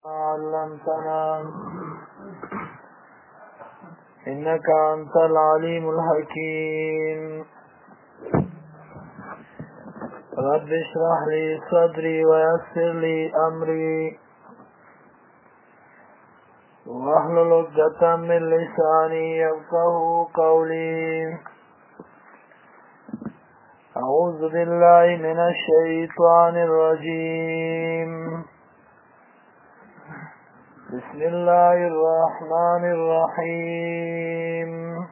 علمتنا إنك أنت العليم الحكيم. رب اشرح لي صدري ويسر لي أمري واحلل عقدة من لساني يفقهوا قولي. أعوذ بالله من الشيطان الرجيم. بسم الله الرحمن الرحيم.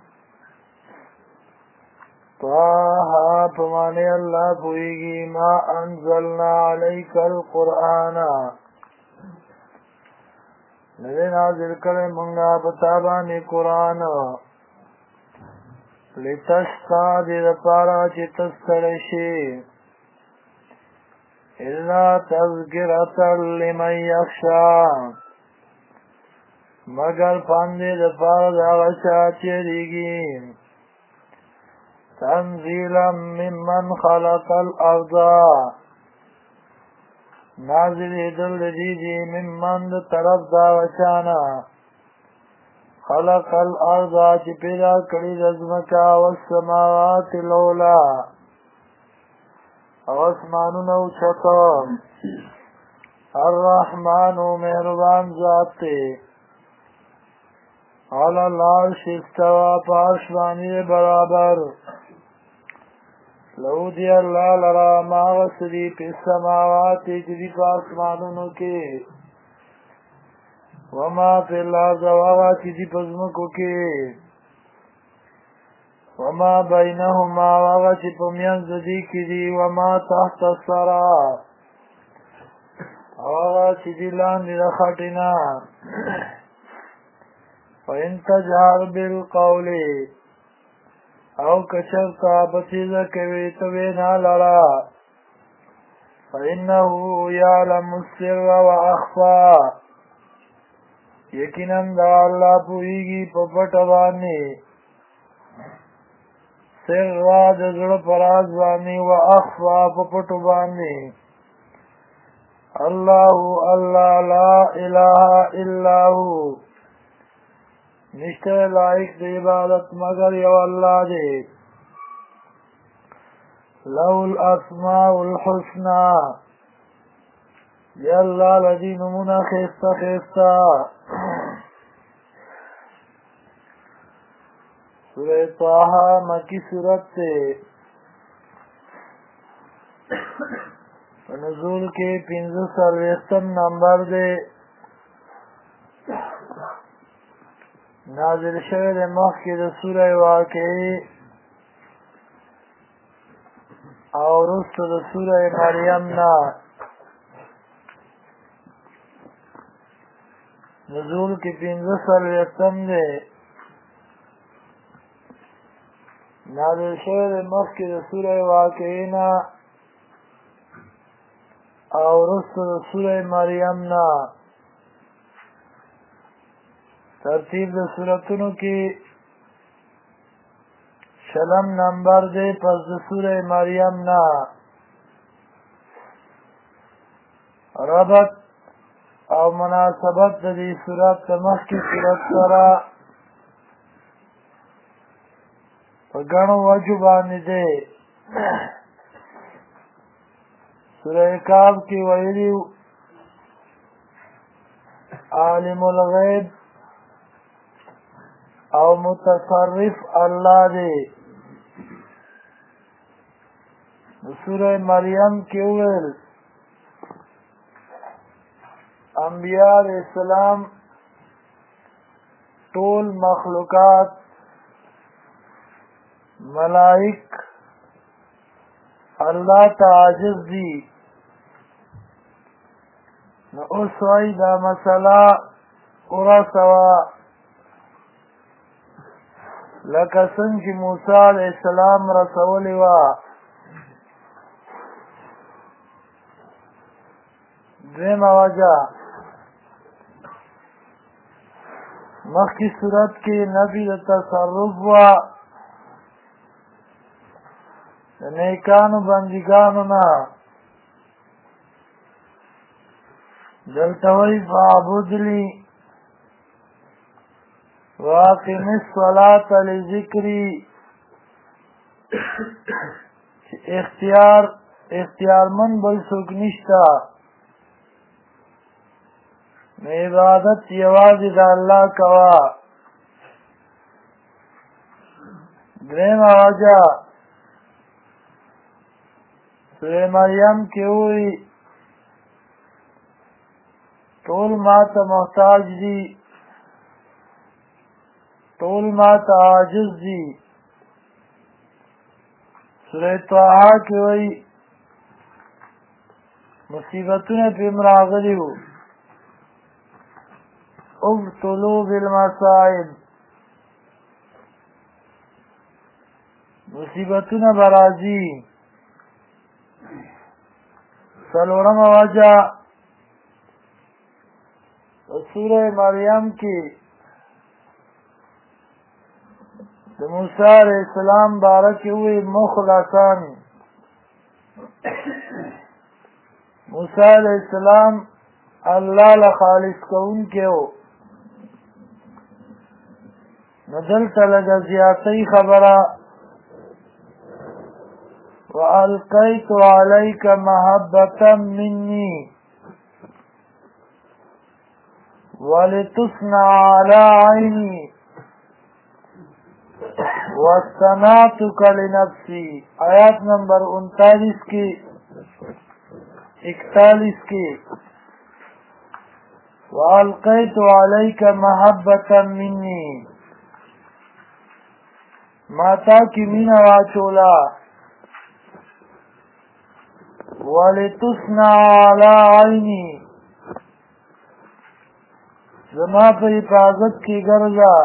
طه پمانے اللہ پوئیگی ما انزلنا علیک القرآن نوے نازل کرے منگا بتابانی قرآن لتشقا دید پارا چی تسترشی الا تذکرتا لمن یخشا مگر پاندے دپار داغشا چیریگی تنزیلا ممن خلق الارض نازل دل دیجی ممن طرف داغشانا خلق الارض چی پیدا کری رزمکا والسماوات لولا اسمانونو چطا الرحمن مہربان ذاتے علی العرش استوا پاشوانی برابر لو دی اللہ لرا ماغسری پی السماوات جدی پاسمانونو کے وما پی اللہ زواغا جدی پزمکو کے وما بینہما واغا چی پمین زدی کی دی وما تحت السرا واغا چی دی لان دی رخٹنا وَإِن تَجْهَرْ بِالْقَوْلِ او کچرتا بسیزا کویتوینا لرا فَإِنَّهُ يَعْلَمُ السِّرَّ وَأَخْفَى یقیناً دا اللہ پوئیگی پپٹوانی سر را دزڑ پرازوانی وَأَخْفَى پپٹوانی اللہ اللہ لا الہ الا ہو نشتے لائق دی عبادت مگر یو اللہ دے لو الاسماء الحسنى یا اللہ لدی نمونہ خیستا خیستا. سورہ طه مکی صورت تے نزول کے 540 نمبر دے نازل شوید مخی دا سورہ واقعی اور رست دا سورہ مریم نا نزول کی 540 دے نازل شوید مخی دا سورہ واقعی نا اور رست دا سورہ مریم نا. ترتیب د سورتونو کی شلم نمبر دے پس د سورہ مریم نا ربط او مناسبت دی سورت تمخ کی سورت سرا گنو وجو بانی دے. سورہ کاف کی ویلیو عالم الغیب او متصرف اللہ دے. سورہ مریم کے اول انبیاء علیہ السلام طول مخلوقات ملائک اللہ تعاجز دی نو اس وائی دا مسئلہ قرآ سوا لکه څنګه چې موسی علیہ السلام رسولی وه. دویمه وجه مخکې صورت کې نفي د تصرف وه د نیکانو بندګانو نه دلتوی فعبد لی واقم الصلاة لذکری اختیار من بل سوک نشتا عبادت یوازی دا اللہ کوا درم آجا سورہ مریم کی ہوئی طول ما تا محتاج دی طول ما تا عاجز دی سورہ طه کی ہوئی مصیبتون پی مراغلی ہو ابتلوا بالمصائب مصیبتون برازی سلورم وجہ سورہ مریم کی موسیٰ علیہ السلام بارک ہوئی مخلصاً موسیٰ علیہ السلام اللہ لخالص کون کے ہو ندلت لگا زیادتی خبرہ وَأَلْقَيْتُ عَلَيْكَ مَحَبَّةً مِّنِّي وَلِتُصْنَعَ عَلَى عَيْنِي وَاصْطَنَعْتُكَ لِنَفْسِي آیات نمبر 39 کی 41 کی وَأَلْقَيْتُ عَلَيْكَ مَحَبَّةً مِّنِّي ماتا کی مینا واچولا وَلِتُصْنَعَ عَلَى عَيْنِي زما پر حفاظت کی گرزا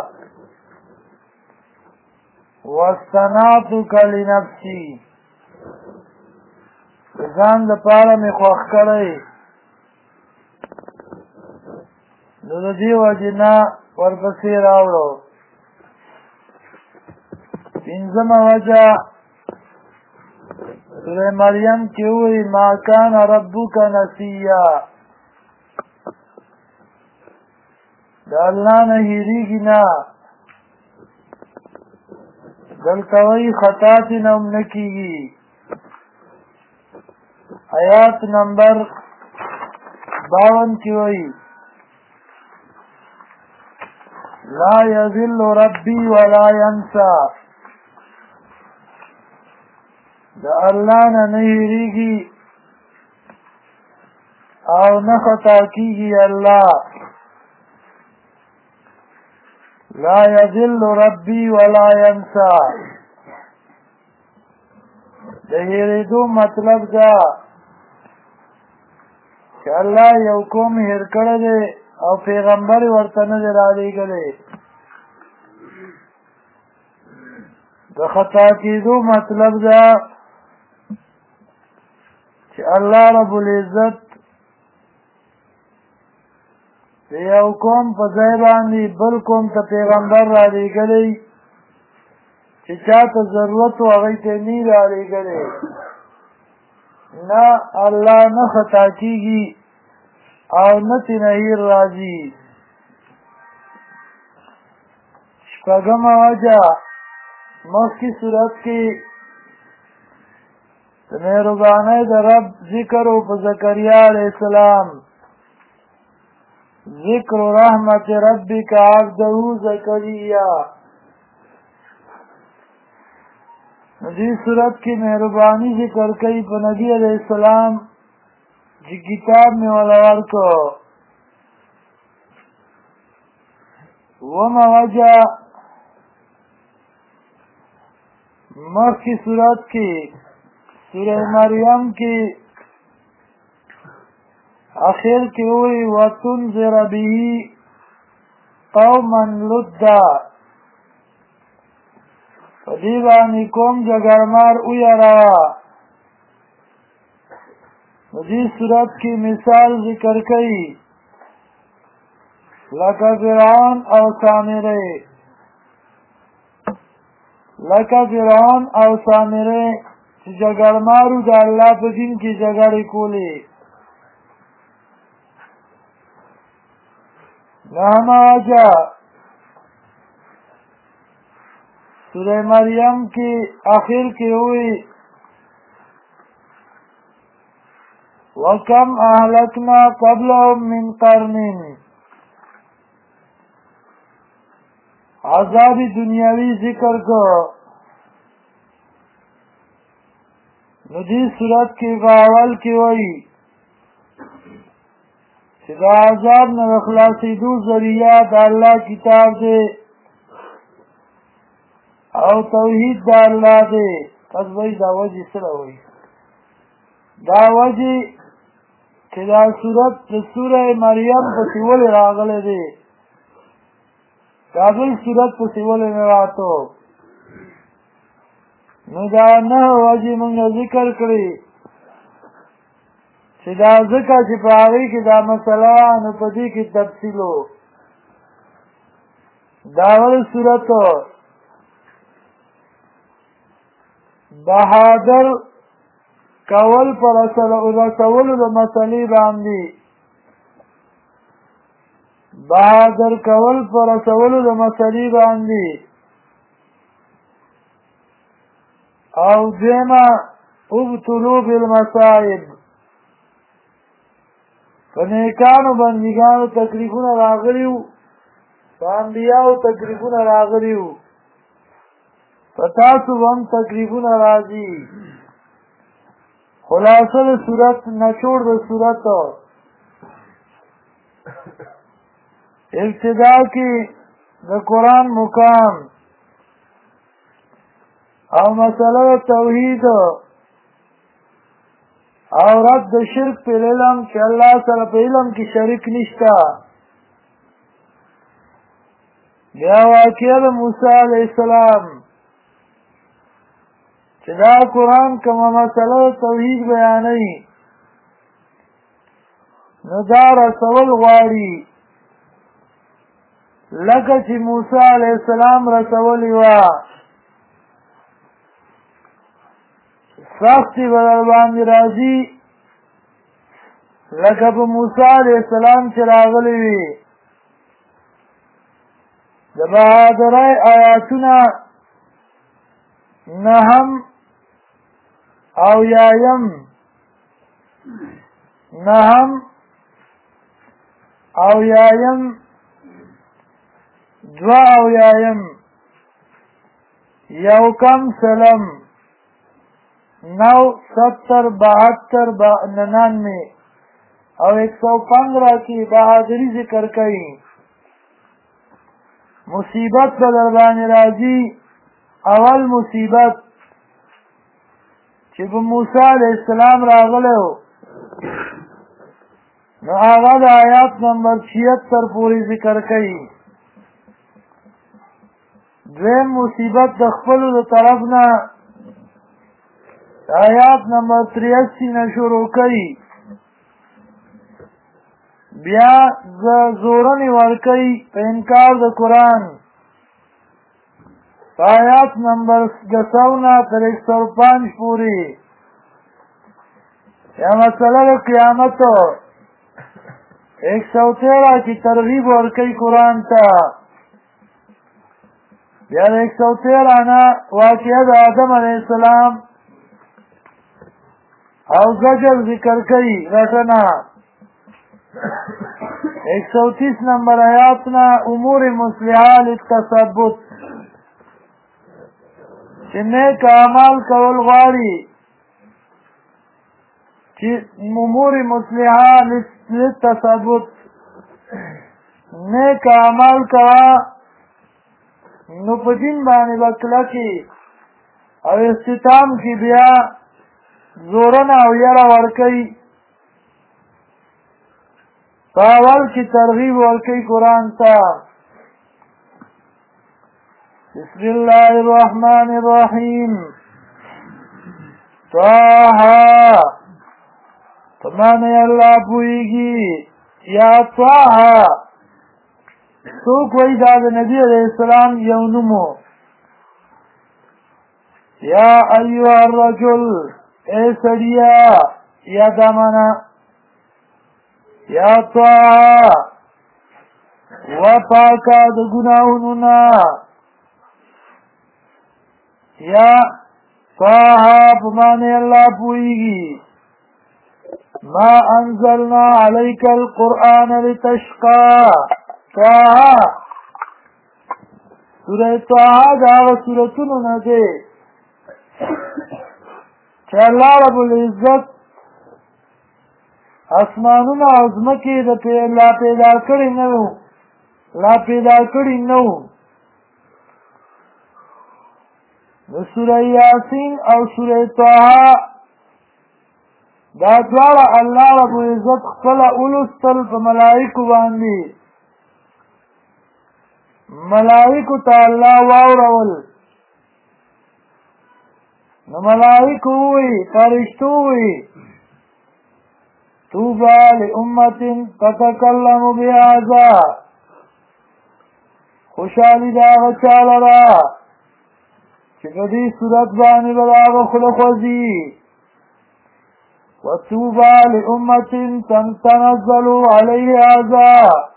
وَاصْطَنَعْتُكَ لِنَفْسِي ځان لپاره مې خوښ کړی نو د دې وجې نه ورپسې راوړو پنځمه وجه سورہ مریم کی ہوئی ما کان ربک نسیا دا اللہ نه هیریږي نه دلته وایي خطا ترې نه هم نه کېږي آیات نمبر 52 کی وایي لا یذل ربی ولا ینسا دا اللہ نه نه هیریږي او نه خطا کېږي الله لا یذل ربی ولا ینسا د هیریدو مطلب دا چې الله یو قوم هیر کړی دی او پیغمبر ورته نه دی رالیږلی د خطا کېدو مطلب دا چې الله رب العزت د یو قوم په ځای باندې بل قوم ته پیغمبر رالیږلی چې چا ته ضرورت و هغوی ته نه یې رالیږلی نه الله نه خطا کېږي او نه ترې هیر راځي شپږمه وجه مخکې صورت کې د مهربانۍ د رب ذکر و په زکریا علیه السلام ذکر رحمت ربک عبده زکریا دې صورت کې مهرباني ذکر کوي په نبی علیه السلام چې کتاب مې ولا ورکړ اوومه وجه مخکې صورت کې سورہ مریم کی آخر کی ہوئی وَتُنْذِرَ بِهِ قَوْمًا لُدًّا فدیبانی قوم جگرمار اویرا دی صورت کی مثال ذکر کئی لکا فرعون او سامرے چې جګړمارو د الله په دین کې جګړې کولې نحمہ وجہ سورہ مریم کی آخر کی ہوئی وَكَمْ أَهْلَكْنَا قَبْلَهُمْ مِنْ قَرْنٍ عذاب دنیاوی ذکر کو ندی صورت کی باول کی ہوئی دا عذاب نه خلاصېدو ذریعہ د الله کتاب دی او توحید د الله دی. پس وایي دا وجې سره وایي دا وجې چې دا صورت د سوره مریم پسې ولې راغلی دی دا بل صورت پسې ولې نه راتو نو دا نه وجې مونږ ذکر کړي چې دا ځکه چې په هغې کې دا مسله نو په دې کې تفصیل و دا ول صورت بهادر کول پر رسولو د مسلې باندې بهادر کول پر رسولو د مسلې باندې او دیمه ابتلوا بالمصائب په نیکانو بندګانو تکلیفونه راغلي وو په انبیاو تکلیفونه راغلي وو په تاسو هم تکلیفونه راځي. خلاصه د صورت نچوړ د صورت ابتدا کې د قرآن مقام او مسله توحید او رد د شرک په علم چې الله سره په علم کې شریک نشته. بیا واقعه د موسی علیه السلام چې دا قرآن کومه مسله توحید بیانوي نو دا رسول غواړي لکه چې موسی علیه السلام رسولی وه سختی بدل باندې راځي لکه په موسی علیه السلام چې راغلی وي د بهادرۍ آیاتونه نهم او یایم دو او یایم یو کم سلم 9 70 72 99 او 115 کی بہادری ذکر کئی. مصیبت پر دربان راضی اول مصیبت چې په موسی علیہ السلام راغلو نو هغه د آیات نمبر 76 پوری ذکر کئی. دویم مصیبت د خپل طرف نه آیات نمبر 83 نه شروع کئی. بیا زورنی ورکی په انکار د قرآن آیات نمبر 200 تر 105 پوری. یا مسئلہ قیامت 113 کی ترغیب ورکی قرآن تا. بیا 113 نا واقعہ د آدم علیہ السلام او زجر ذکر کئی رٹنا. 130 نمبر آیاتنا امور مصلحہ للتثبت چې نیک اعمال کول غواړي چې امور مصلحہ للتثبت نیک اعمال کوا نو په دین باندې وکړه او استتام کی بیا زورن او یرا ورکی پاول کی ترغیب ورکی قرآن تا. بسم اللہ الرحمن الرحیم طاہا تمانے اللہ پوئیگی یا طاہا تو کوئی داد نبی علیہ السلام یونمو یا ایوہ الرجل اے سڑیا یا دامانا یا طاہا وپاکا د ګناهونو نه. یا طه په معنی الله پوهیږي. ما انزلنا عليك القرآن لتشقى. طه سوره طه دا سورتونو نه دی چې الله رب العزت اسمانونه او ځمکې لا پیدا کړي نه وو. د سوره یاسین او سوره طه دا دواړه الله رب العزت خپله ولوستل په ملائکو باندې. ملائکو ته الله واورول، نو ملائکو وی فرشتو وی طوبى لأمة تتكلم بهذا. خوشحالی دا هغه چا لره چې په دې صورت باندې به د هغه خوله خوځي. وطوبى لأمة تنزل عليه هذا.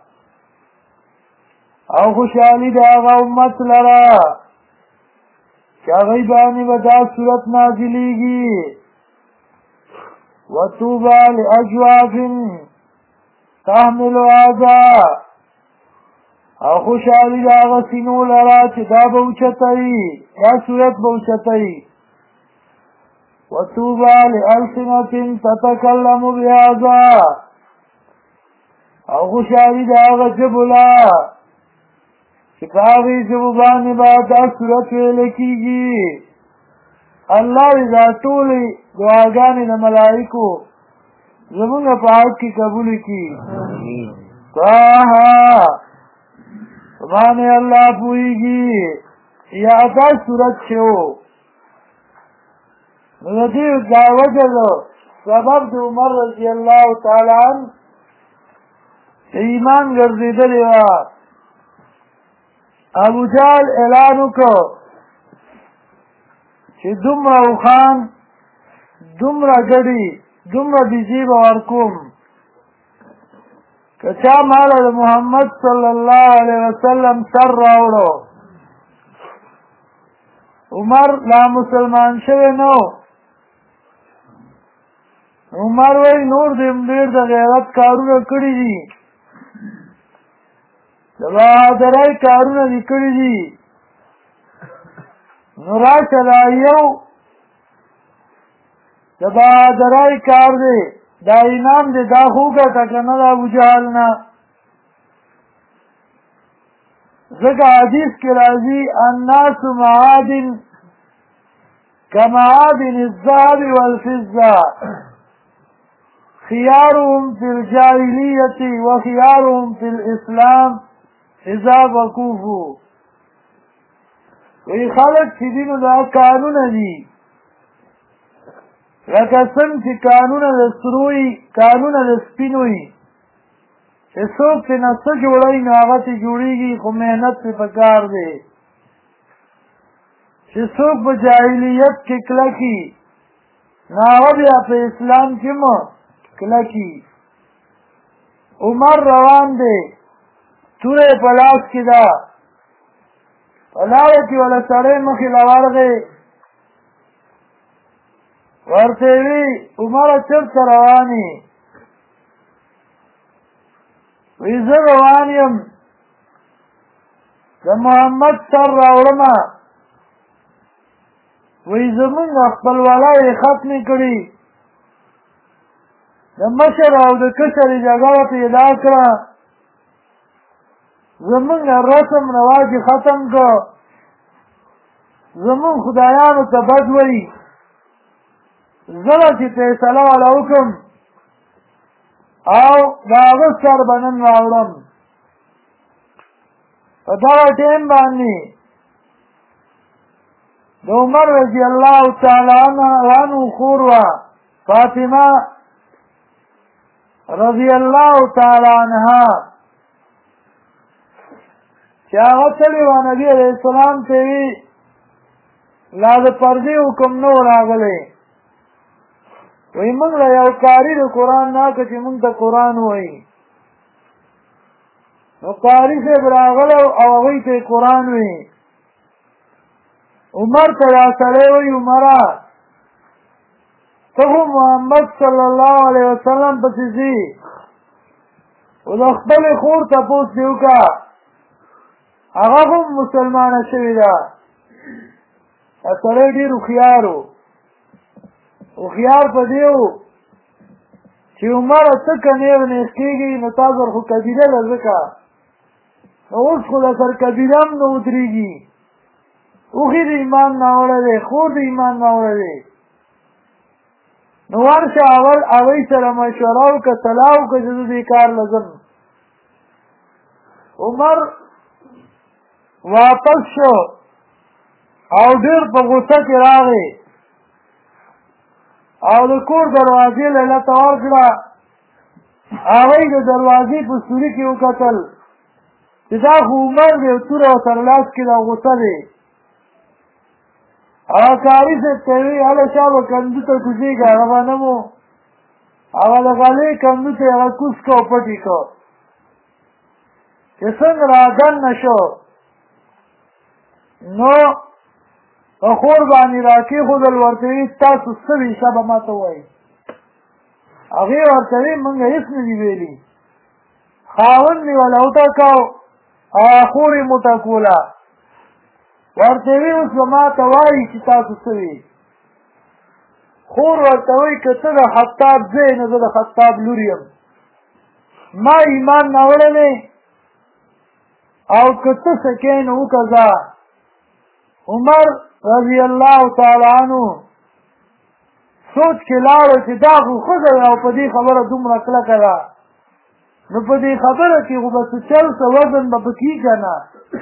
او خوشحالی دا هغه امت لره چې هغوی باندې به دا صورت نازلیږي. وطوبى لأجواف تحمل هذا. او خوشحالی دا هغه سینو لره چې دا به اوچتوي، دا صورت به اوچتوي. وطوبى لألسنة تتكلم بهذا. او خوشحالی دا هغه ژبو لره چې په هغې ژبو باندې به دا صورت ویلی کېږي. الله دې دا ټولې دعاګانې د ملایکو زمونږ په حق کې قبول کړي. طه په باندې الله پوهېږي. یا دا صورت چې و نو د دې دا وجه سبب د عمر رضی الله تعالی عنه ایمان ګرځېدلې وه. ابو جهل اعلان وکړ چې دومره اوښان، دومره ګډې، دومره بیزې به ورکوم که چا ماله د محمد صلی الله علیه وسلم سر راوړو. عمر لا مسلمان شوی نه. عمر وایي نور دې ډېر د غیرت کارونه کړي دي، د بهادرۍ کارونه دې کړي دي، نو راشه دا یو د بهادرۍ کار دی، دا انعام دی، دا خو وګټه که نه د ابوجهل نه. ځکه حدیث کې راځي الناس معادن كمعادن الذهب والفضة خيارهم في الجاهلية وخيارهم في الإسلام اذا وقوفوا. وی خلق چې دینو دا قانونه دي لکه څنګه چې قانونه د سروي، قانونه د سپینوي، چې څوک چې نه څه جوړوي نو هغه چې جوړېږي، خو محنت پرې پکار دی. چې څوک په جاهلیت کې کلکي نو هغه بیا په اسلام کې مو کلکي. عمر روان دی، توره په لاس کې ده، په لاره کې وله سړی مخې له ورغې، ورته وي عمره چېرته روان یې؟ وی زه روان یم د محمد سر راوړمه. وی زمونږ خپلواله یې ختمې کړي، د مشر او د کشر جګړه پیدا کړه، زمونږ رسم رواج ختم کړ، زمونږ خدایانو ته بد وایي. زه به چې فیصله والا وکړم او د هغه سر به نن راوړم. په دغه ټیم باندې د عمر رضی الله تعالی عنه خور وه فاطمه رضی الله تعالی عنها، چې هغه تلې وه نبي علیه السلام ته وي لا د پردې حکم نه و راغلی. وی موږ له یو کاري د قرآن نه که چې موږ ته قرآن وایي. نو قاری صاحب راغلی او هغوی ته یې قرآن وی عمر ته دا سړی وایي عمره ته خو محمد صلی الله علیه وسلم پسې ځي او د خپلې خور تپوس دې وکړه هغه هم مسلمانه شوې ده دا سړی ډېر هوښیار و هوښیار په دې و چې عمره ته که نیغ نیغ کېږي نو تا زر خو قبیله ده ځکه نو اوس خو در سر قبیله هم نه ودرېږي اوښي د ایمان ناوړه دی خور د ایمان ناوړه دی نو ورشه اول هغوی سره مشوره وکړه صلاح وکړه چې زه دې کار له ځم عمر واپس شو او ډېر په غوسه کې راغی او د کور دروازې له لته ورکړه هغوی د دروازې په سوري کې وکتل چې دا خو عمر دی او توره ورسره لاس کې ده غوسه دی هغه کاري صاحب ته یې وایي هله شا به کندو ته کوزېږه هغه به نه مو هغه د غلې کندو ته یې هغه کوز کړه او پټ یې کړه چې څنګه راګننه شو نو په خور باندې راکېښودل ورته وایي تاسو څه وي شابه ما ته ووایي هغې ورته وایي موږ هېڅ نه دي ویلي خاوند مې وله وټاکاو هغه خور یې موټاکوله ورته وی اوس به ما ته وایي چې تاسو څه وي خور ورته وایي که ته د خطاب ځې نو زه د خطاب لور یم ما ایمان ناوړلی او که ته څه کوې نو وکړه عمر رضی الله تعالی عنه سوچ کې لاړو چې دا خو ښځه ده او په دې خبره دومره کلکه ده نو په دې خبره کې خو به څه چل څه وزن به پکې که نه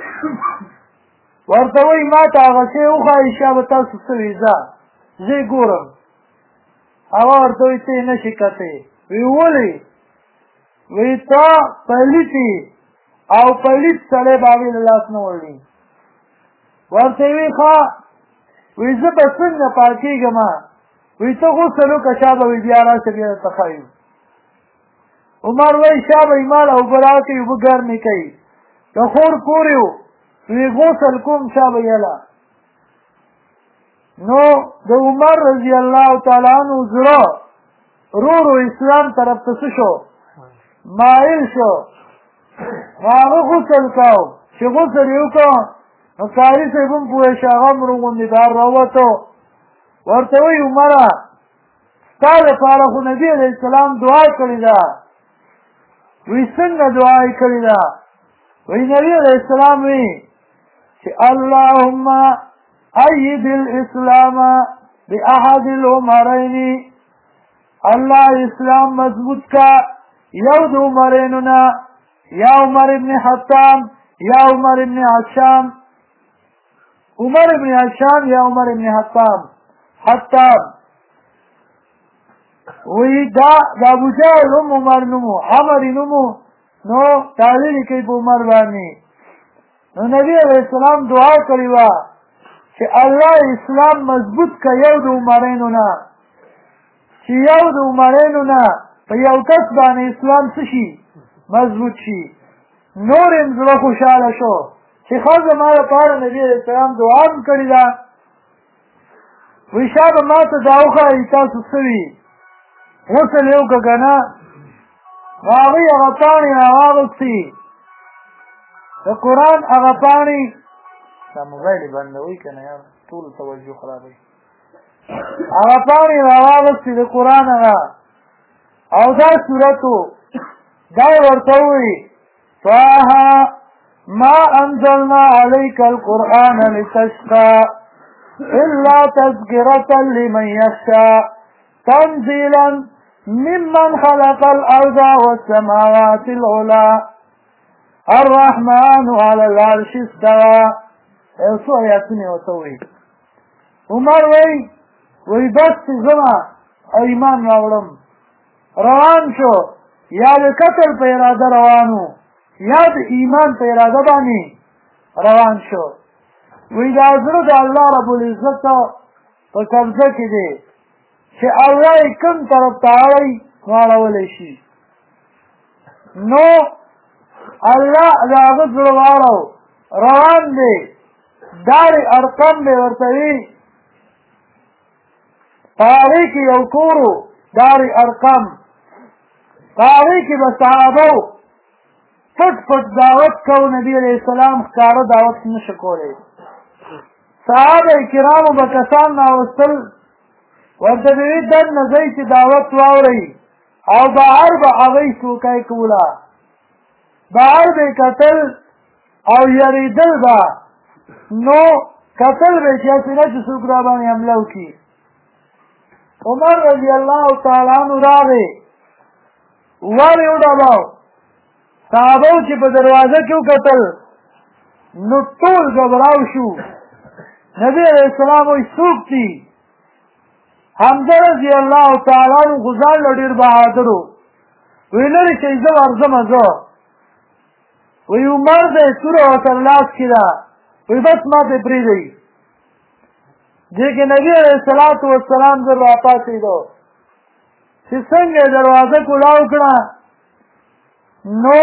ورته وایي ما ته هغه شی وښایي شا به تاسو څه وي ځه زه یې ګورم هغه ورته وایي ته یې نه شي کتی وی ولې وی تا پلیت او پلیت سړی به هغې له لاس نه وړي ورته وی ښه وی زه به څنګه پاکېږم وی ته غسل وکړه شا به وي بیا راشه بیا درته ښایو عمر وایي شا به یې ماله اوبه راکوي اوبه ګرمې کوي د خور کور یې وی غسل کوم شا به یله نو د عمر رضی الله تعالی عنه زړه رو اسلام طرف ته څه شو مایل شو هغه غسل کاو چې غسل یې وکړه نو قاري صاحب هم پوه شو هغه هم روغوندېدار راووتو ورته وایي عمره ستا دپاره خو نبي علیه السلام دعا کړې ده وی څنګه دعا یې کړې ده وی نبي علیه السلام وی چې اللهم اید الاسلام باحد العمرین الله اسلام مضبوط کا یو د عمرینو نه یا عمر ابن حطام یا عمر ابن عشام عمر ابن عشام یا عمر ابن حطام وی دا ابو جهل هم عمر نومو عمر نومو نو تعلیل کوي په عمر باندې نو نبی علیہ السلام دعا کړې وه چې الله اسلام مضبوط که یو د عمرینو نه چې یو د عمرینو نه په یو کس باندې اسلام څه شي مضبوط شي نور یې زړه خوشحاله شو چې ښه زما لپاره نبي علیه السلام دعا هم کړې ده وایي شا به ما ته دا وښایي تاسو څه وي غسل یې وکړه که نه نو هغوی هغه پاڼې راواغوستې د قرآن هغه پاڼې دا موبایل یې بندوئ که نه یار ټولو توجه خرابوي هغه پاڼې راواغوستې د قرآن هغه او دا صورت و دا یې ورته ووایي طه ما انزلنا عليك القرآن لتشقى إلا تذكرة لمن يخشى تنزيلا ممن خلق الأرض والسماوات العلى الرحمن على العرش استوى څو آیاتونه ورته وایي عمر وایي بس چې زما ایمان راوړم روان شو یا د قتل په اراده روانو یا د ایمان په اراده باندې روان شو وایي دا زړه د الله رب العزت په قبضه کې دی چې الله یې کوم طرف ته اړوي نو اړولی شي نو الله د هغه زړه واړو روان دی دار ارقم به ورته وي په هغې کې یو کور و دار ارقم په هغې کې به صحابه پټ پټ دعوت کو نبي علیه السلام ښکاره دعوت نشه کولی صحابه کرامو به کسان راوستل ورته به وي دننه ځئ چې دعوت واورئ او بهر به هغوی څوکۍ کوله بهر به یې کتل او یریدل به نو کتل به چې هسې نه چې څوک را باندې حمله وکړي عمر رضی الله تعالی عنه راغی ور یې وډباو صحابو چې په دروازه کې وکتل نو ټول ګبراو شو نبي علیه السلام وایي څوک دي حمزه رضی الله تعالی عنه خو ځان له ډېر بهادر و وایي لرې شئ زه ورځمه زه وایي عمر دی توره ورته لاس کې ده وایي بس ما ته پرېږدئ دې کې نبي علیه الصلاة والسلام زر راپاڅېدو چې څنګه یې دروازه کولاو کړه نو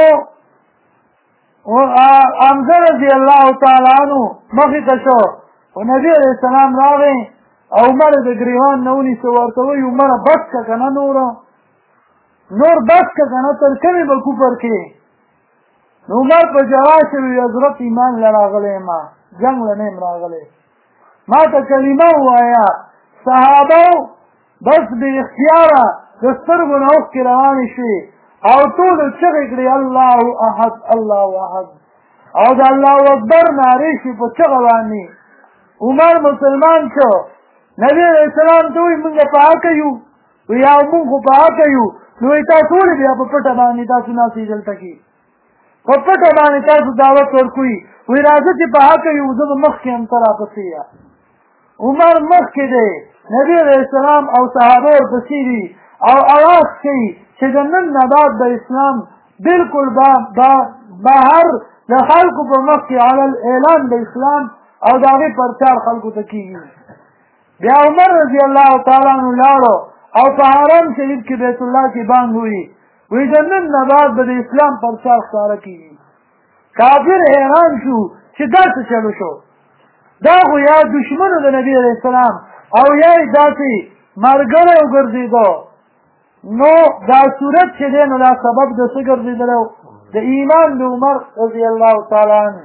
حمزه رضی الله تعالی عنه مخې ته شو او نبي علیه السلام راغی او عمر د ګریوان نه ونیسه ورته وایي عمره بس که که نه نور بس که که نه تر کومې به کفر کې نو عمر په جواب شوي حضرت ایمان له راغلی ما جنګ له نه یم راغلی ما ته کلمه ووایه صحابه بس بې اختیاره د سترګو نه اوښکې روانې شوې او ټولو چغې کړې الله احد الله احد او د الله اکبر نارې شوې په چغه باندې عمر مسلمان شو نبي علیه السلام ته وایي مونږ په حقه یو وایي او مونږ خو په حقه یو نو وایي تاسو ولې بیا په پټه باندې تاسو ناستئ دلته کې په پټه باندې تاسو دعوت ورکوئ وایي راځه چې په حقه یو زه به مخکې هم ته راپسې یم عمر مخکې دی نبي علیه السلام او صحابه ورپسې دي او اواز کوي چې د نن نه بعد د اسلام بلکل بهر د خلکو په مخ کې علی الاعلان د اسلام او د هغې پرچار خلکو ته کېږي بیا عمر رضی الله تعالی عنه لاړو او په حرم شریف کې بیت الله کې بانګ وایي وایي د نن نه بعد به د اسلام پرچار ښکاره کېږي کافر حیران شو چې دا څه چلو شو دا خو یا دشمنو د نبي علیه السلام او یا یې داسې ملګری وګرځېدو نو دا صورت چې دی نو دا سبب د څه ګرځېدلی د ایمان د عمر رضی الله تعالی عنه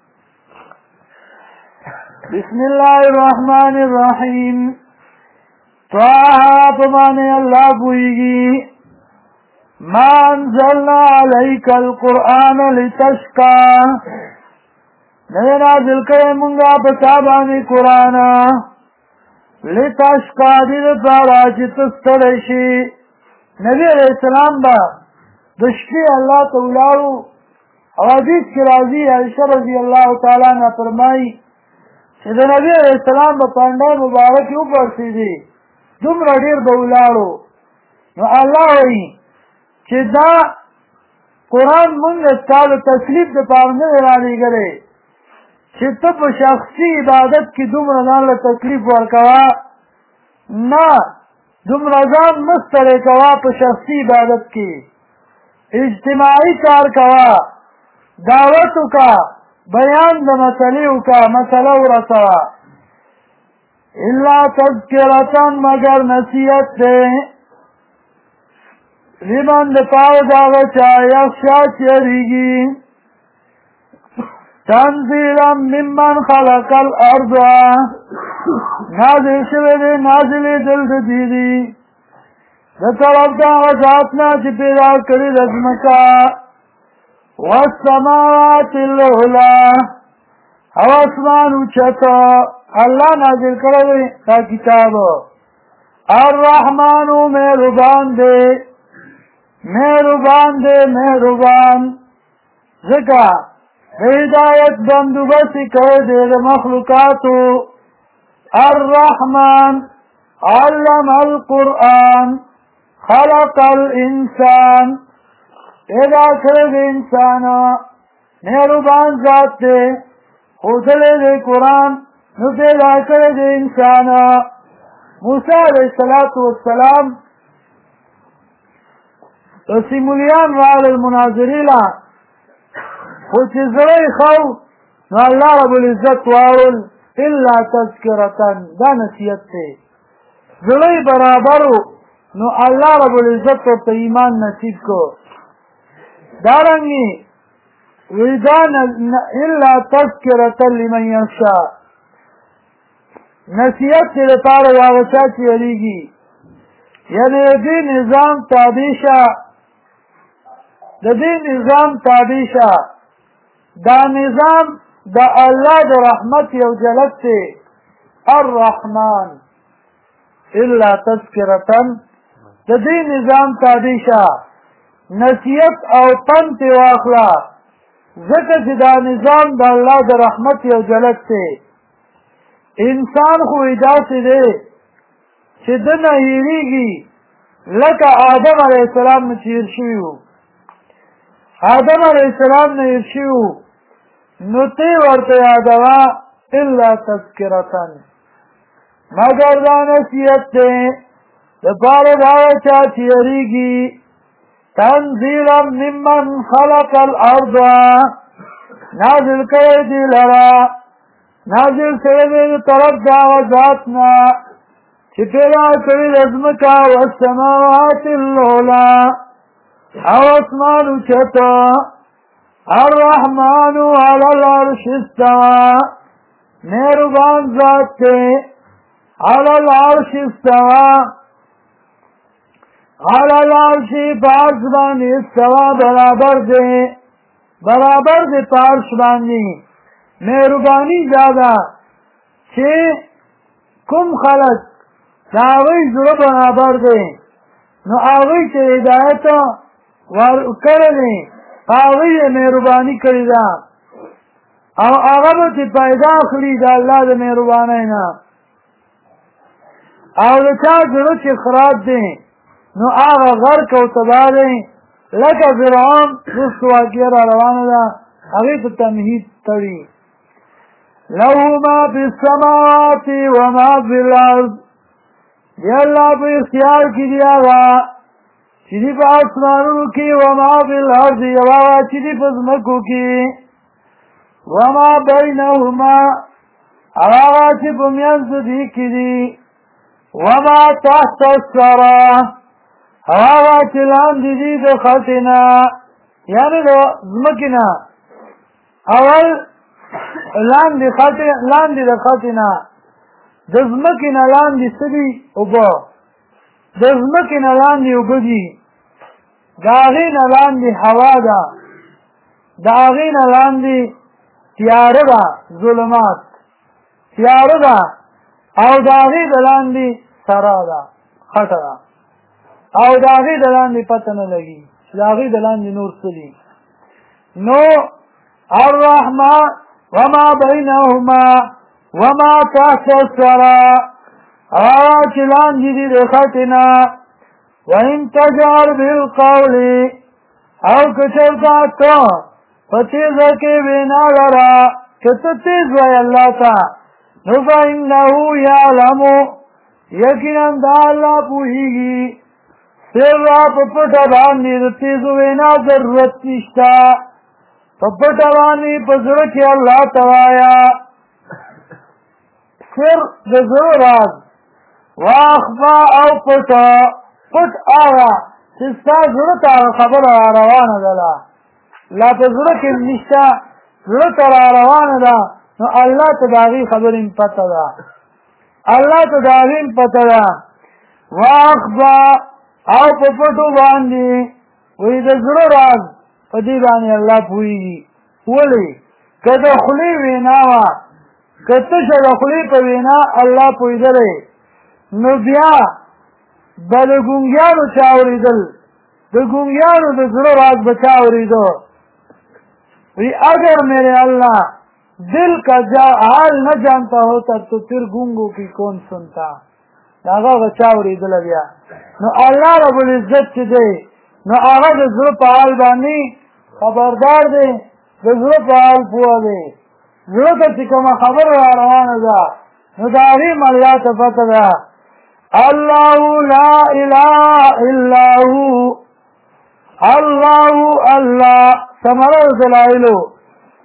بسم الله الرحمن الرحیم طه په معنی الله پوهېږي ما انزلنا علیک القرآن لتشقى نه نازل کړی مونږه په تا باندې قرآن لتشقى دې دپاره چې ته ستړی شي نبی علیه السلام به د شپې الله ته ولاړو او حدیث کې راځي عایشه رضی الله تعالی عنها فرمایي چې د نبي علیه السلام به پنډی مبارک یې وپړسېدې دومره ډېر به ولاړو نو الله وایي چې دا قرآن مونږ ستا د تکلیف دپاره نه دی رالېږلی چې ته په شخصي عبادت کې دومره ځان له تکلیف ورکوه نه دومره ځان مه ستړی کوه په شخصي عبادت کې اجتماعي کار کوه دعوت وکړه بیان د مسلې وکړه مسله ورسوه الا تذکرة مگر نصیحت دی لمن دپاره د هغه چا یخشا چې یریږي تنزیلا ممن خلق الارض نازل شوی دی نازلېدل د دې دي د طرف د هغه ذات نه چې پیدا کړي د ځمکه والسماوات العلا او اسمان اوچته الله نازل کړی دی دا کتاب الرحمن مهربان دی مهربان ځکه هدایت بندوبست کړی دی د مخلوقاتو الرحمن علم القرآن خلق الانسان پیدا کړی دی انسان مهربان ذات دی ښودلی دی قرآن نو پیدا کړی دی انسان موسی علیه السلام سیمولیان راغلل مناظرې له خو چې زړه یې ښه نو الله رب العزت واړل الا تذکرتن دا نصیحت دی زړه یې برابر نو الله رب العزت ورته ایمان نصیب کو دارنګې ویدان الا تذکرتن لمن یخشا نصیحت دې لپاره هغه چا چې یریږي یعنی دې نظام تابع شه د دې نظام تابع شه دا نظام د الله د رحمت یو جلد دی الرحمن الا تذکرتن د دې نظام تابع شه نصیحت او پند ترې واخله ځکه چې دا نظام د الله د رحمت یو جلد دی انسان خو داسې دی چې ده نه هېرېږي لکه آدم علیه السلام نه چې هېر شوي وو آدم علیه السلام نه هېر شوي وو نو ته ورته یادوه الا تذکرتن مګر دا نصیحت دی دپاره د هغه چا چې یېرېږي تنزیلا ممن خلق الارض نازل کړی دی لره نازل شوی دی د طرف د هغه ذات نه چې پیدا کړي د ځمکه والسماوات العلا او اسمان اوچته الرحمن علی العرش استوى مهربان ذات دی علی العرش استوى علی العرش پارش باندې استوى برابر دی پارش باندې مهربانی دادا چې کوم خلق دا هغوی زړه برابر دی نو هغوی چې هدایت ورکړی دی هغوی یې مهرباني کړې ده او هغه به چې پیدا اخلي د الله د مهربانۍ نه او د چا زړه چې خراب دی نو هغه غرق او تباه دی لکه فرعون رستو واقعه را روانه ده هغې ته تمهید تړي له ما فی السماوات وما فی الارض دی الله په اختیار کې دی هغه چې دی په اسمانونو کې وما فی الارض یو هغه چې دی په ځمکو کې وما بینهما هغه چې په منځ دې کې دی وما تحت الثرى هغه چې لاندې دي د خټې نه یعنې د ځمکې نه اول لاندې د خټې نه د ځمکې نه لاندې څه دي اوبه د ځمکې نه لاندې اوبه دي د هغې نه لاندې هوا ده د هغې نه لاندې تیاره ده ظلمات تیاره ده او د هغې د لاندې سرا ده خټه ده او د هغې د لاندې پته نه لګي چې د هغې د لاندې نور څه دي نو الرحمن وما بینهما وما تحت الثرى هغه چې لاندې دي د خټې نه وإن تجهر بالقول او که چېرته ته په تیزه کې وینا لره که ته تیز وایې الله ته نو فإنه یعلم یقینا دا الله پوهېږي سر په پټه باندې د تیزو وینا ضرورت نشته په پټه باندې په زړه کې الله ته وایه سر د زړه راز واخفا او پټه پټ هغه چې ستا زړه ته هغه خبره روانه ده لا په زړه کې نشته زړه ته روانه ده نو الله ته د هغې خبرې پته ده الله ته د هغې پته ده واخفا او په پټو باندې وایي د زړه راز په دې باندې الله پوهېږي ولې که د خولې وینا وه که تشه د خولې په وینا الله پوهېدلی نو بیا به د ګونګیانو چا اورېدل د ګونګیانو د زړه راز به چا اورېده وی اگر میرے اللہ دل کا حال نہ جانتا ہوتا تو پھر گونگوں کی کون سنتا داغا چا اورېدله بیا نو الله رب العزت چې دی نو هغه د زړه په حال باندې خبردار دی د زړه په حال پوه دی زړه ته چې کومه خبره را روانه ده نو د هغې م الله ته پته ده الله لا اله الا هو الله الله ثمره دلایلو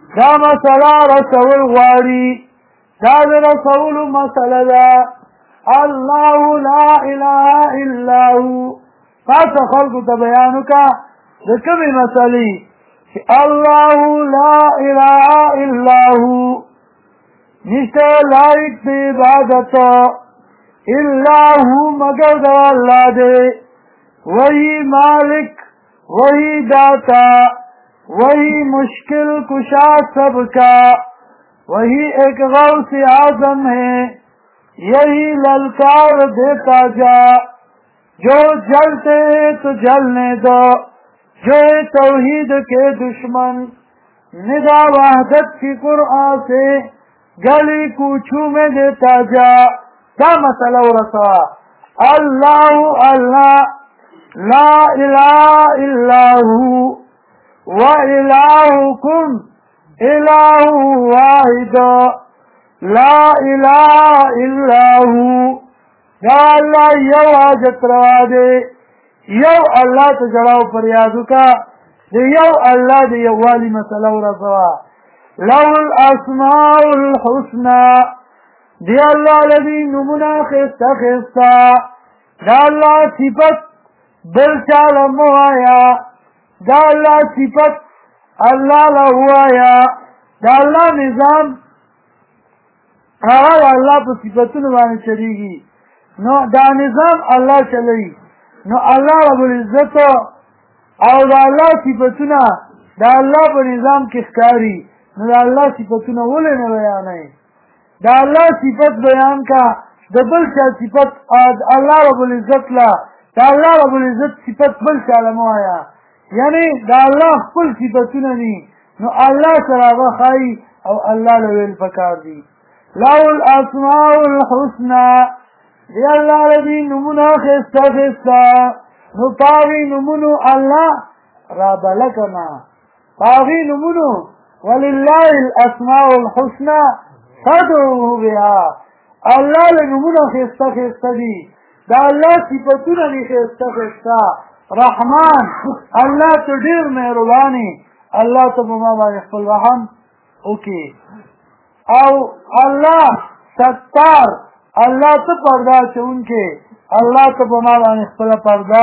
دا مسله رسول غواړي دا د رسولو مسله ده الله لا اله الا هو تاسو خلکو ته بیان وکړه د کومې مسلې چې الله لا اله الا هو نشته لایق د عبادت الا هو مگر د الله دی وہی مالک وہی داتا وہی مشکل کشا سب کا وہی ایک غوث اعظم ہے یہی للکار دیتا جا جو جلتے تو جلنے دو جو توحید کے دشمن ندا وحدت کی قرآن سے گلی کوچوں میں دیتا جا کیا مسئلہ ورسا اللہ اللہ لا الہ الا ہو وَإِلَٰهُكُمْ إِلَٰهٌ وَاحِدٌ لَا إِلَٰهَ إِلَّا هُوَ یا اللہ یو حاجت روا دے یو اللہ تجڑاو فریادو کا دے یو اللہ دے یو والی مسئلہ ورسوا لَوْ الْأَسْمَاءُ الْحُسْنَى دے اللہ لذی نمنا خستا خستا دا اللہ صفت بلچال موایا دا اللہ صفت اللہ لہوایا دا اللہ نظام اللہ پا صفتون بانے چلیگی نو دا نظام اللہ چلی نو اللہ رب العزت او دا اللہ صفتون دا اللہ پا نظام کسکاری نو دا اللہ صفتون ولی نو بیانائی دا اللہ صفت بیان کا دا بلچا صفت اللہ رب العزت لا دا اللہ رب العزت صفت بلچا لموایا یعنی دا اللہ خپل صفتونه دي نو الله سره هغه ښایي او الله له ویل پکار دي له الاسماء الحسنى دی الله لدي نمونه ښایسته ښایسته نو پاغي نمونو الله را بلکنا پاغي نمونو ولله الاسماء الحسنى فادعوه بها الله له نمونه ښایسته ښایسته دي دا الله صفتونه دي ښایسته ښایسته رحمان اللہ تو ډیر مهربانی اللہ تو بما باندې خپل رحم اوکي او اللہ ستار اللہ تو پردہ چونکه اللہ تو بما باندې خپل پردہ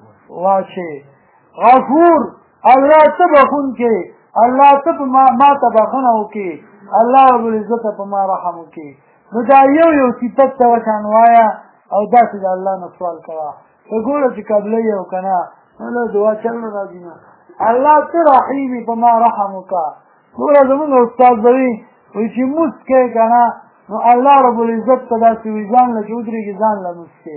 واشه غفور اللہ تو بخونکه اللہ تو ما تبخنه اوکي اللہ رب العزت په ما رحم اوکي نو دا یو صفت ته وشانوایا او داسې د الله نه سوال کوا فقوله چې قبله یو کنا نو دعا چل راځي نو الله ته رحیمی په ما رحم وکا ټول زموږ استاد دوی وی چې مسکه کنا نو الله رب العزت ته داسې ویزان له چودريږي ځان له مسکه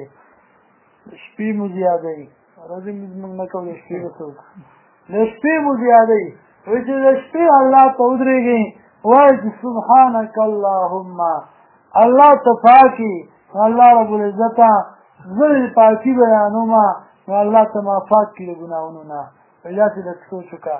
شپې مو زیادې راځي موږ نه کوو شپې وسو له شپې مو زیادې وی چې شپې الله ته ودرېږي وای سبحانك اللهم الله تفاکی الله رب العزت زل پاکی بیانوما نو الله ته ما پاک کړي ګناونه نه اجازه دې سوچکا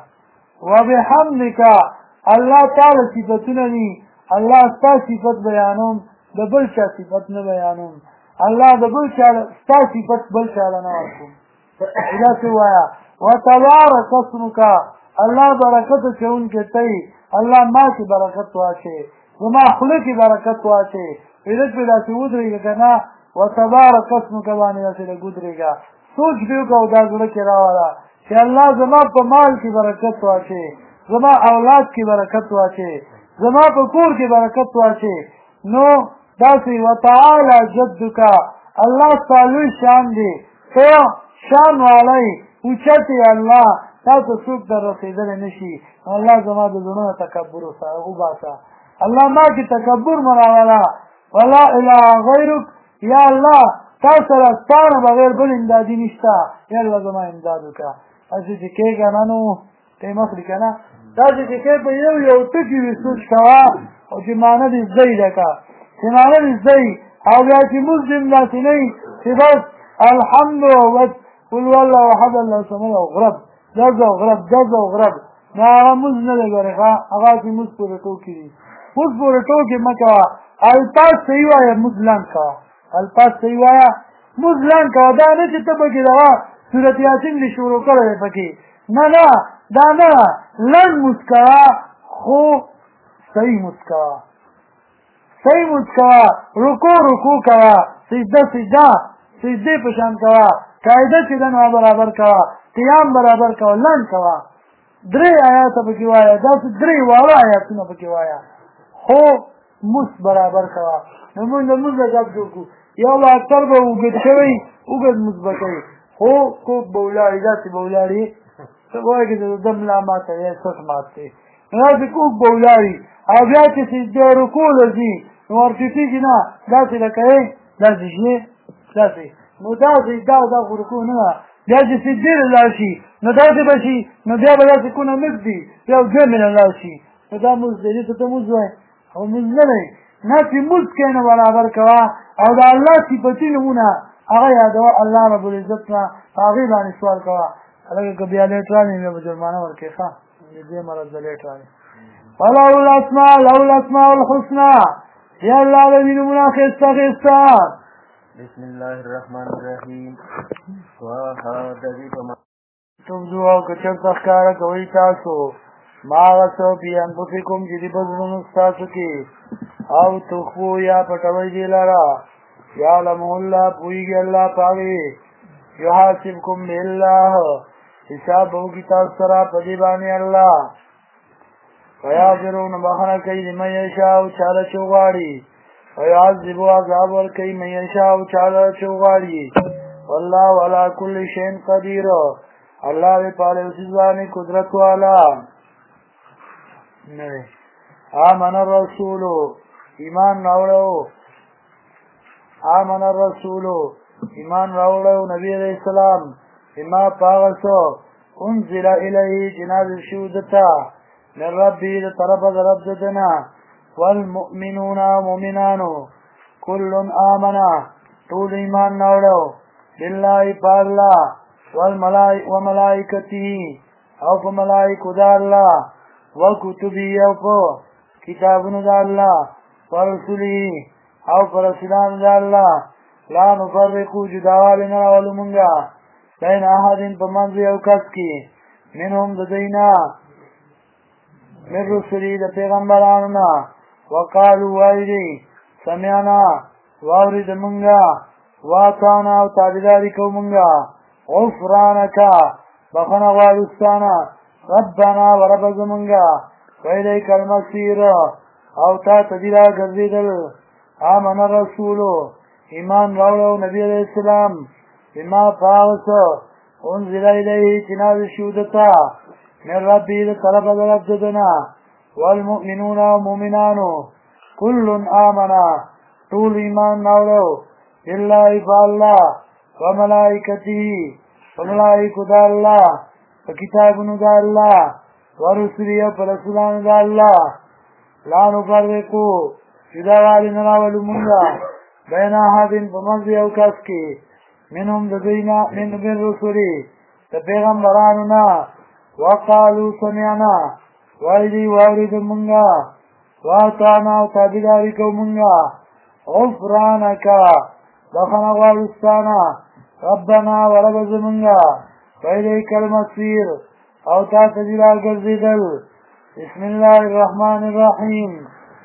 وبحمدک الله تعالی صفاتونه دي الله ستاسو صفات بیانوم د بل چا صفات نه بیانوم الله د بل چا ستاسو صفات بل چا نه ورکوم اجازه وایا وتبارك اسمک الله برکت چون کې تای الله ما کې برکت واچي وما خلق برکت واچي دې په داسې ودرېږي کنه وتبارك اسمك باندې داسې ګودريګا سوچ دیو کو دا زړه کې راواله چې الله زما په مال کې برکت واچي زما اولاد کې برکت واچي زما په کور کې برکت واچي نو داسې وتعالى جدك الله تعالی شان دی ته شان والای اوچته الله تاسو څوک در رسیدل نشي الله زما د زړه تکبر او باسا الله ما کې تکبر مراواله ولا اله غیرک یا الله تاسو راستانه بغیر بل امدادی نشتا یا الله زما امداد وکا اځي چې کنه نو ته مخلي کنه دا چې په یو ټکی وسوچ کوا او چې معنی دې زیاده کا چې معنی دې زی او بیا چې مسلم ناسي نه چې بس الحمد لله قل والله احد الله الصمد غرب جزا غرب ما مز نه لګره هغه چې مز پورې ټوکی مز پورې ټوکی مکه الفاظ صحیح وایي مزلان کا الفاظ صحیح وایا مزلان کا دا نه چې ته بګی دا سورۃ یاسین دې شروع کړې پکې نه دا نه لن مسکا خو صحیح مسکوا صحیح مسکوا رکوع کوا سجده په شان کوا قاعده چې دنه برابر کوا قیام برابر کوا لنډ کوا 3 آیات پکې وایا داسې 3 واړه آیاتونه پکې وایا خو مس برابر کوا نو موږ غږ وکړو یو لا اکثر به وګد شوی وګد مثبت وي خو کو بولاړي داسې بولاړي څه وایي چې دم لا ماته یې څه ماته راځي کو بولاړي او بیا چې د رکوع لږی نو ورته نه داسې لکه داسې نو دا رکوع نه بیا چې سجدې لاشي نو داسې بشي نو بیا به داسې کونه نږدې یو 2 منه لاشي نو دا موږ دې ته موږ وایي او موږ نه دی نه چې موږ کینه برابر کوا او د الله صفاتونه هغه یادوه الله رب العزت نه هغه باندې سوال کوا هغه که بیا لیټ رانه مې جرمانه ورکړي ښه دې مرز لیټ رانه ولو الاسماء الحسنى یا الله دې نمونه خسته بسم الله الرحمن الرحیم تبدو او کچر تخکارا کوئی تاسو ماغسو پی انفسکم جدی بزنون استاسو کی او تخفو یا پتوی دی لارا یا لمح اللہ پوئیگی اللہ پاگی یحاسبکم بی اللہ حساب ہو کی تاثرہ پدیبانی اللہ فیاضرون بخنا کئی من یشاو چالا چوغاری ویعذبو عذاب ورکی من یشاو چالا چوغاری واللہ علا کل شین قدیر اللہ بے پالے اسیزوانی قدرت والا آمن الرسول ایمان راوڑو نبی علیہ السلام اما پاغسو انزل الیہ جنازل شودتا من ربی طرف رب دنا والمؤمنون مؤمنانو کل آمنا طول ایمان راوڑو باللہ پاغلا وملائکتی او پا ملائکو دا اللہ وکتبی او پا کتابنو دا اللہ ورسولی او پا رسولان دا اللہ لا نفرقو جداوال نراولو منگا بین احدین پا منزی او کس کی منهم ددینا من رسولی دا پیغمبرانونا وقالو وایدی سمعنا واورد منگا واتانا او تابداری کو منگا غفرانکا بخنا غالستانا ربنا ورب زمنگا ویلیک المصیر او تا تدیرا گردیدل آمن الرسولو ایمان راولو نبی علیہ السلام بما پاوسو انزل الیہ چناز شودتا من ربی طلب درب ددنا والمؤمنون ومؤمنانو کل آمنا طول ایمان راولو باللہ فاللہ وملائکته وملائکو دا اللہ وکتابنو دا اللہ ورسولی ورسولانو دا اللہ لا نفرقو جدا والی نراولو منگا بین احدین فمنزی او کس کی منهم ددینا من رسولی دا پیغمبرانونا وقالو سمعنا وایدی وارد منگا واتانا و تابداری کو منگا غفرانکا بخنا غالستانا ربنا ورب زمنگا ویلیک المصیر او تا تجرا گرزیدل بسم اللہ الرحمن الرحیم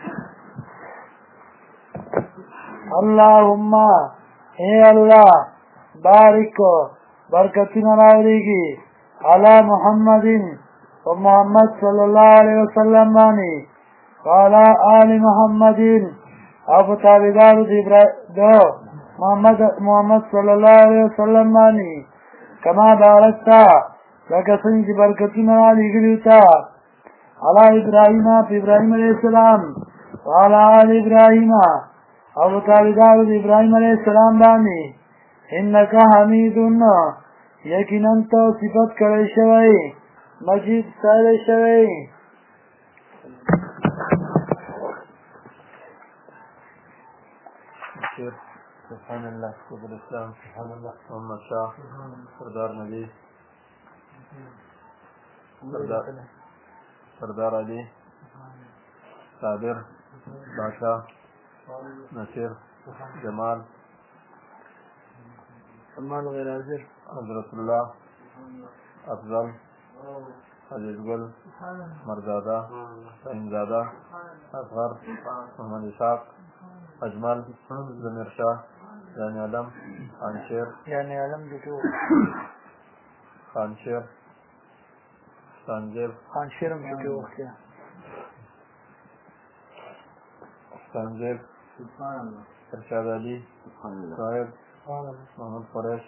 اللہم اے اللہ بارک برکتنا راولیگی علی محمد و محمد صلی اللہ علیہ وسلم بانی وعلا آل محمد او فتابدار دو محمد صلی اللہ علیہ وسلم بانی کما بارکتا لکه څنګه چې برکتونه لېږلي تا علی ابراهیم په ابراهیم علیه السلام وعلى آل ابراهیم او تابعدار ابراهیم علیه السلام باندې انک حمید یقینا ته صفت کړی شوی مجید ستایل شوی سبحان الله قبل الاسلام سبحان الله محمد شاه سردار نبی سردار علی صابر باشا نصیر جمال سلمان غیر حاضر حضرت اللہ افضل عزیز گل مرزادہ फहीमज़ादा, असगर, मोहम्मद इसाक, अजमल, ज़मीर शाह, यानी आलम, खानशेर, खानशेर, संजेब, संजेब, इरशाद अली, साहिब, मोहम्मद फरेश,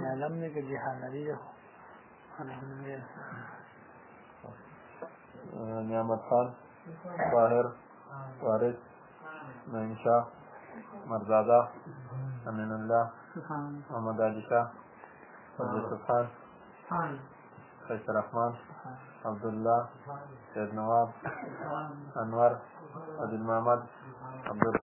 नियामत खान, ताहिर, वारिस, नईम शाह, मरजादा, अमीनुल्लाह, मोहम्मद अली शाह, यूसुफ खान, कैसर रहमान, अब्दुल्ला, सैयद नवाब, अनवर, अदिल मोहम्मद, अब्दुल